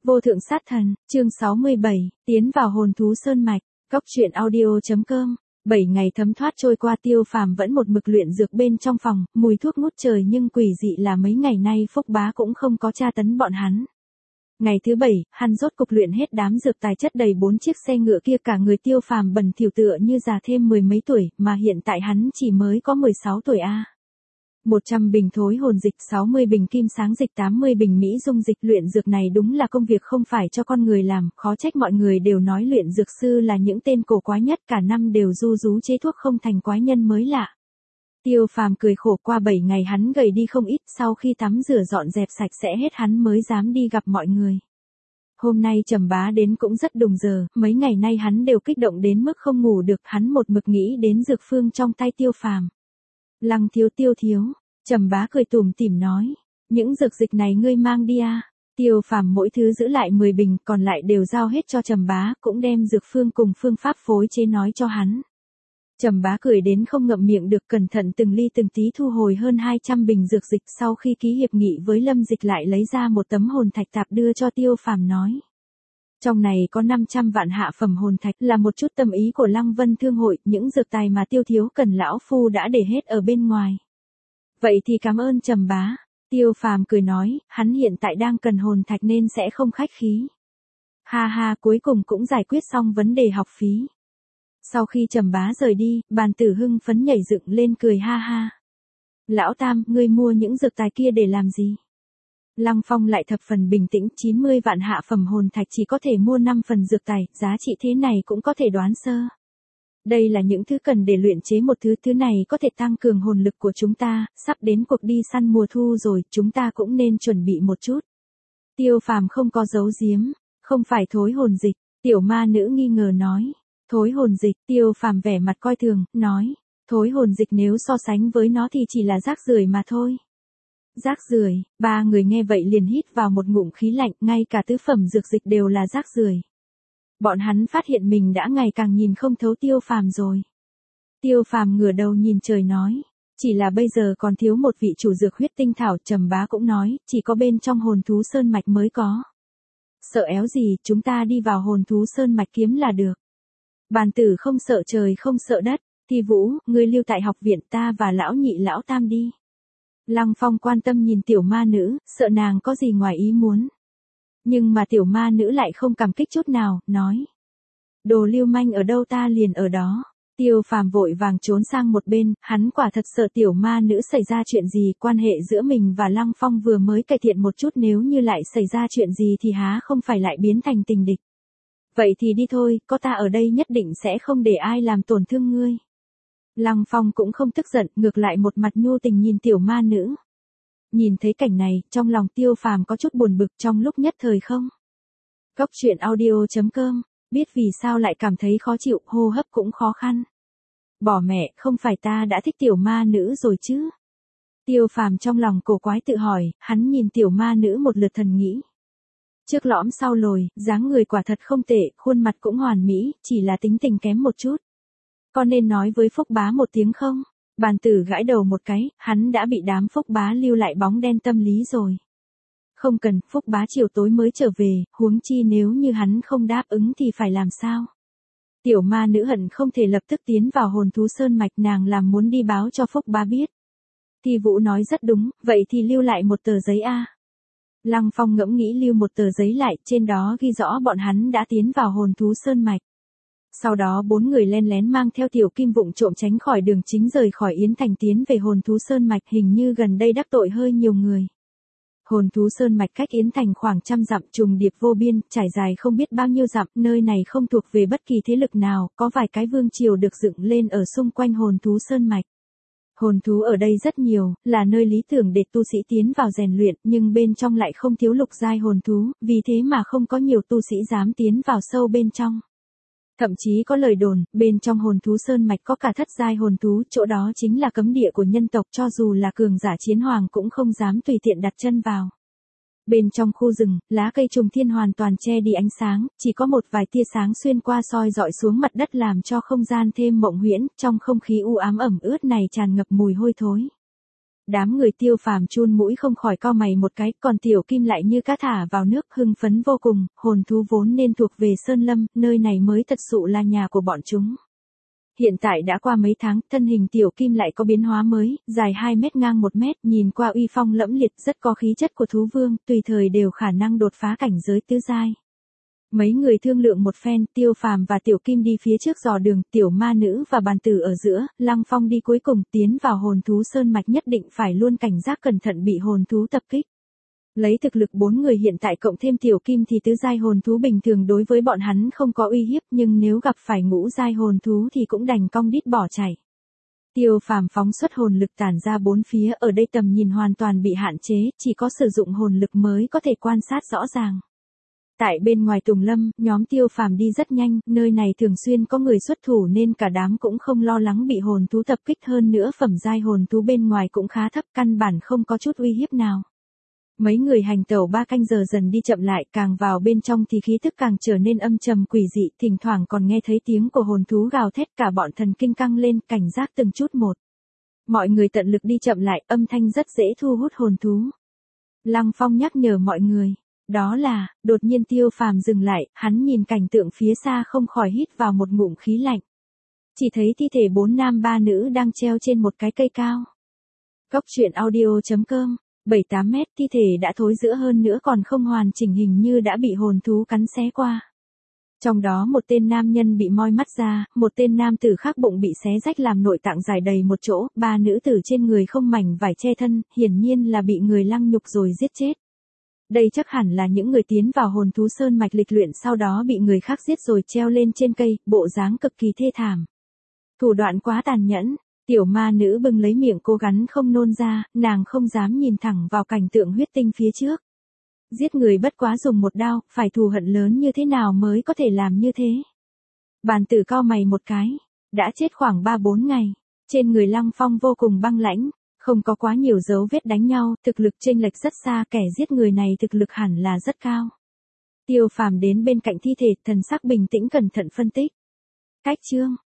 Vô thượng sát thần, chương 67, tiến vào hồn thú sơn mạch, góc truyện audio.com. 7 ngày thấm thoát trôi qua, Tiêu Phàm vẫn một mực luyện dược bên trong phòng, mùi thuốc ngút trời, nhưng quỷ dị là mấy ngày nay Phúc Bá cũng không có tra tấn bọn hắn. Ngày thứ 7, hắn rốt cục luyện hết đám dược tài chất đầy 4 chiếc xe ngựa kia, cả người Tiêu Phàm bẩn thỉu tựa như già thêm mười mấy tuổi, mà hiện tại hắn chỉ mới có 16 tuổi a. 100 bình thối hồn dịch, 60 bình kim sáng dịch, 80 bình mỹ dung dịch. Luyện dược này đúng là công việc không phải cho con người làm, khó trách mọi người đều nói luyện dược sư là những tên cổ quái nhất, cả năm đều ru rú chế thuốc không thành quái nhân mới lạ. Tiêu Phàm cười khổ, qua 7 ngày hắn gầy đi không ít, sau khi tắm rửa dọn dẹp sạch sẽ hết hắn mới dám đi gặp mọi người. Hôm nay Trầm Bá đến cũng rất đùng giờ, mấy ngày nay hắn đều kích động đến mức không ngủ được, hắn một mực nghĩ đến dược phương trong tay Tiêu Phàm. Lăng thiếu, Tiêu thiếu, Trầm Bá cười tủm tỉm nói, những dược dịch này ngươi mang đi à. Tiêu Phàm mỗi thứ giữ lại 10 bình, còn lại đều giao hết cho Trầm Bá, cũng đem dược phương cùng phương pháp phối chế nói cho hắn. Trầm Bá cười đến không ngậm miệng được, cẩn thận từng ly từng tí thu hồi hơn 200 bình dược dịch, sau khi ký hiệp nghị với Lâm Dịch lại lấy ra một tấm hồn thạch tạp đưa cho Tiêu Phàm nói. Trong này có 500 vạn hạ phẩm hồn thạch, là một chút tâm ý của Lăng Vân Thương hội, những dược tài mà Tiêu thiếu cần lão phu đã để hết ở bên ngoài. Vậy thì cảm ơn Trầm Bá. Tiêu Phàm cười nói, hắn hiện tại đang cần hồn thạch nên sẽ không khách khí. Ha ha, cuối cùng cũng giải quyết xong vấn đề học phí. Sau khi Trầm Bá rời đi, Bàn Tử hưng phấn nhảy dựng lên cười ha ha. Lão Tam, ngươi mua những dược tài kia để làm gì? Lăng Phong lại thập phần bình tĩnh, 90 vạn hạ phẩm hồn thạch chỉ có thể mua 5 phần dược tài, giá trị thế này cũng có thể đoán sơ. Đây là những thứ cần để luyện chế một thứ này có thể tăng cường hồn lực của chúng ta, sắp đến cuộc đi săn mùa thu rồi, chúng ta cũng nên chuẩn bị một chút. Tiêu Phàm không có giấu giếm, không phải thối hồn dịch, tiểu ma nữ nghi ngờ nói. Thối hồn dịch, Tiêu Phàm vẻ mặt coi thường, nói, thối hồn dịch nếu so sánh với nó thì chỉ là rác rưởi mà thôi. Rác rưởi, ba người nghe vậy liền hít vào một ngụm khí lạnh, ngay cả tứ phẩm dược dịch đều là rác rưởi. Bọn hắn phát hiện mình đã ngày càng nhìn không thấu Tiêu Phàm rồi. Tiêu Phàm ngửa đầu nhìn trời nói, chỉ là bây giờ còn thiếu một vị chủ dược huyết tinh thảo. Trầm Bá cũng nói, chỉ có bên trong hồn thú sơn mạch mới có. Sợ éo gì, chúng ta đi vào hồn thú sơn mạch kiếm là được. Bàn Tử không sợ trời không sợ đất, Thi Vũ, ngươi lưu tại học viện, ta và lão nhị lão tam đi. Lăng Phong quan tâm nhìn tiểu ma nữ, sợ nàng có gì ngoài ý muốn. Nhưng mà tiểu ma nữ lại không cảm kích chút nào, nói. Đồ lưu manh ở đâu ta liền ở đó. Tiêu Phàm vội vàng trốn sang một bên, hắn quả thật sợ tiểu ma nữ xảy ra chuyện gì, quan hệ giữa mình và Lăng Phong vừa mới cải thiện một chút, nếu như lại xảy ra chuyện gì thì há không phải lại biến thành tình địch. Vậy thì đi thôi, có ta ở đây nhất định sẽ không để ai làm tổn thương ngươi. Lăng Phong cũng không tức giận, ngược lại một mặt nhu tình nhìn tiểu ma nữ. Nhìn thấy cảnh này, trong lòng Tiêu Phàm có chút buồn bực, trong lúc nhất thời không. Góc truyện audio.com, biết vì sao lại cảm thấy khó chịu, hô hấp cũng khó khăn. Bỏ mẹ, không phải ta đã thích tiểu ma nữ rồi chứ? Tiêu Phàm trong lòng cổ quái tự hỏi, hắn nhìn tiểu ma nữ một lượt thần nghĩ. Trước lõm sau lồi, dáng người quả thật không tệ, khuôn mặt cũng hoàn mỹ, chỉ là tính tình kém một chút. Con nên nói với Phúc Bá một tiếng không? Bàn Tử gãi đầu một cái, hắn đã bị đám Phúc Bá lưu lại bóng đen tâm lý rồi. Không cần, Phúc Bá chiều tối mới trở về, huống chi nếu như hắn không đáp ứng thì phải làm sao? Tiểu ma nữ hận không thể lập tức tiến vào hồn thú sơn mạch, nàng làm muốn đi báo cho Phúc Bá biết. Thi Vũ nói rất đúng, vậy thì lưu lại một tờ giấy a. Lăng Phong ngẫm nghĩ lưu một tờ giấy lại, trên đó ghi rõ bọn hắn đã tiến vào hồn thú sơn mạch. Sau đó 4 người len lén mang theo Tiểu Kim vụng trộm tránh khỏi đường chính rời khỏi Yến Thành tiến về hồn thú sơn mạch, hình như gần đây đắc tội hơi nhiều người. Hồn thú sơn mạch cách Yến Thành khoảng 100 dặm, trùng điệp vô biên, trải dài không biết bao nhiêu dặm, nơi này không thuộc về bất kỳ thế lực nào, có vài cái vương triều được dựng lên ở xung quanh hồn thú sơn mạch. Hồn thú ở đây rất nhiều, là nơi lý tưởng để tu sĩ tiến vào rèn luyện, nhưng bên trong lại không thiếu lục giai hồn thú, vì thế mà không có nhiều tu sĩ dám tiến vào sâu bên trong. Thậm chí có lời đồn, bên trong hồn thú sơn mạch có cả thất giai hồn thú, chỗ đó chính là cấm địa của nhân tộc, cho dù là cường giả chiến hoàng cũng không dám tùy tiện đặt chân vào. Bên trong khu rừng, lá cây trùng thiên hoàn toàn che đi ánh sáng, chỉ có một vài tia sáng xuyên qua soi dọi xuống mặt đất làm cho không gian thêm mộng huyễn, trong không khí u ám ẩm ướt này tràn ngập mùi hôi thối. Đám người Tiêu Phàm chun mũi không khỏi cau mày một cái, còn Tiểu Kim lại như cá thả vào nước hưng phấn vô cùng, hồn thú vốn nên thuộc về Sơn Lâm, nơi này mới thật sự là nhà của bọn chúng. Hiện tại đã qua mấy tháng, thân hình Tiểu Kim lại có biến hóa mới, dài 2 mét ngang 1 mét, nhìn qua uy phong lẫm liệt, rất có khí chất của thú vương, tùy thời đều khả năng đột phá cảnh giới tứ giai. Mấy người thương lượng một phen, Tiêu Phàm và Tiểu Kim đi phía trước dò đường, Tiểu Ma Nữ và Bàn Tử ở giữa, Lăng Phong đi cuối cùng, tiến vào hồn thú sơn mạch nhất định phải luôn cảnh giác cẩn thận bị hồn thú tập kích. Lấy thực lực 4 người hiện tại cộng thêm Tiểu Kim thì tứ giai hồn thú bình thường đối với bọn hắn không có uy hiếp, nhưng nếu gặp phải ngũ giai hồn thú thì cũng đành cong đít bỏ chạy. Tiêu Phàm phóng xuất hồn lực tản ra bốn phía, ở đây tầm nhìn hoàn toàn bị hạn chế, chỉ có sử dụng hồn lực mới có thể quan sát rõ ràng. Tại bên ngoài Tùng Lâm, nhóm Tiêu Phàm đi rất nhanh, nơi này thường xuyên có người xuất thủ nên cả đám cũng không lo lắng bị hồn thú tập kích, hơn nữa phẩm giai hồn thú bên ngoài cũng khá thấp, căn bản không có chút uy hiếp nào. Mấy người hành tẩu 3 canh giờ dần đi chậm lại, càng vào bên trong thì khí tức càng trở nên âm trầm quỷ dị, thỉnh thoảng còn nghe thấy tiếng của hồn thú gào thét, cả bọn thần kinh căng lên, cảnh giác từng chút một. Mọi người tận lực đi chậm lại, âm thanh rất dễ thu hút hồn thú. Lăng Phong nhắc nhở mọi người. Đó là, đột nhiên Tiêu Phàm dừng lại, hắn nhìn cảnh tượng phía xa không khỏi hít vào một ngụm khí lạnh. Chỉ thấy thi thể 4 nam 3 nữ đang treo trên một cái cây cao. Cốc truyện audio.com, 7-8 mét, thi thể đã thối rữa hơn nữa còn không hoàn chỉnh, hình như đã bị hồn thú cắn xé qua. Trong đó một tên nam nhân bị moi mắt ra, một tên nam tử khác bụng bị xé rách làm nội tạng rải đầy một chỗ, 3 nữ tử trên người không mảnh vải che thân, hiển nhiên là bị người lăng nhục rồi giết chết. Đây chắc hẳn là những người tiến vào hồn thú sơn mạch lịch luyện sau đó bị người khác giết rồi treo lên trên cây, bộ dáng cực kỳ thê thảm. Thủ đoạn quá tàn nhẫn, Tiểu Ma Nữ bưng lấy miệng cố gắng không nôn ra, nàng không dám nhìn thẳng vào cảnh tượng huyết tinh phía trước. Giết người bất quá dùng một đao, phải thù hận lớn như thế nào mới có thể làm như thế. Bàn Tử cau mày một cái, đã chết khoảng 3-4 ngày, trên người Lăng Phong vô cùng băng lãnh. Không có quá nhiều dấu vết đánh nhau, thực lực chênh lệch rất xa, kẻ giết người này thực lực hẳn là rất cao. Tiêu Phàm đến bên cạnh thi thể, thần sắc bình tĩnh cẩn thận phân tích. Cách chương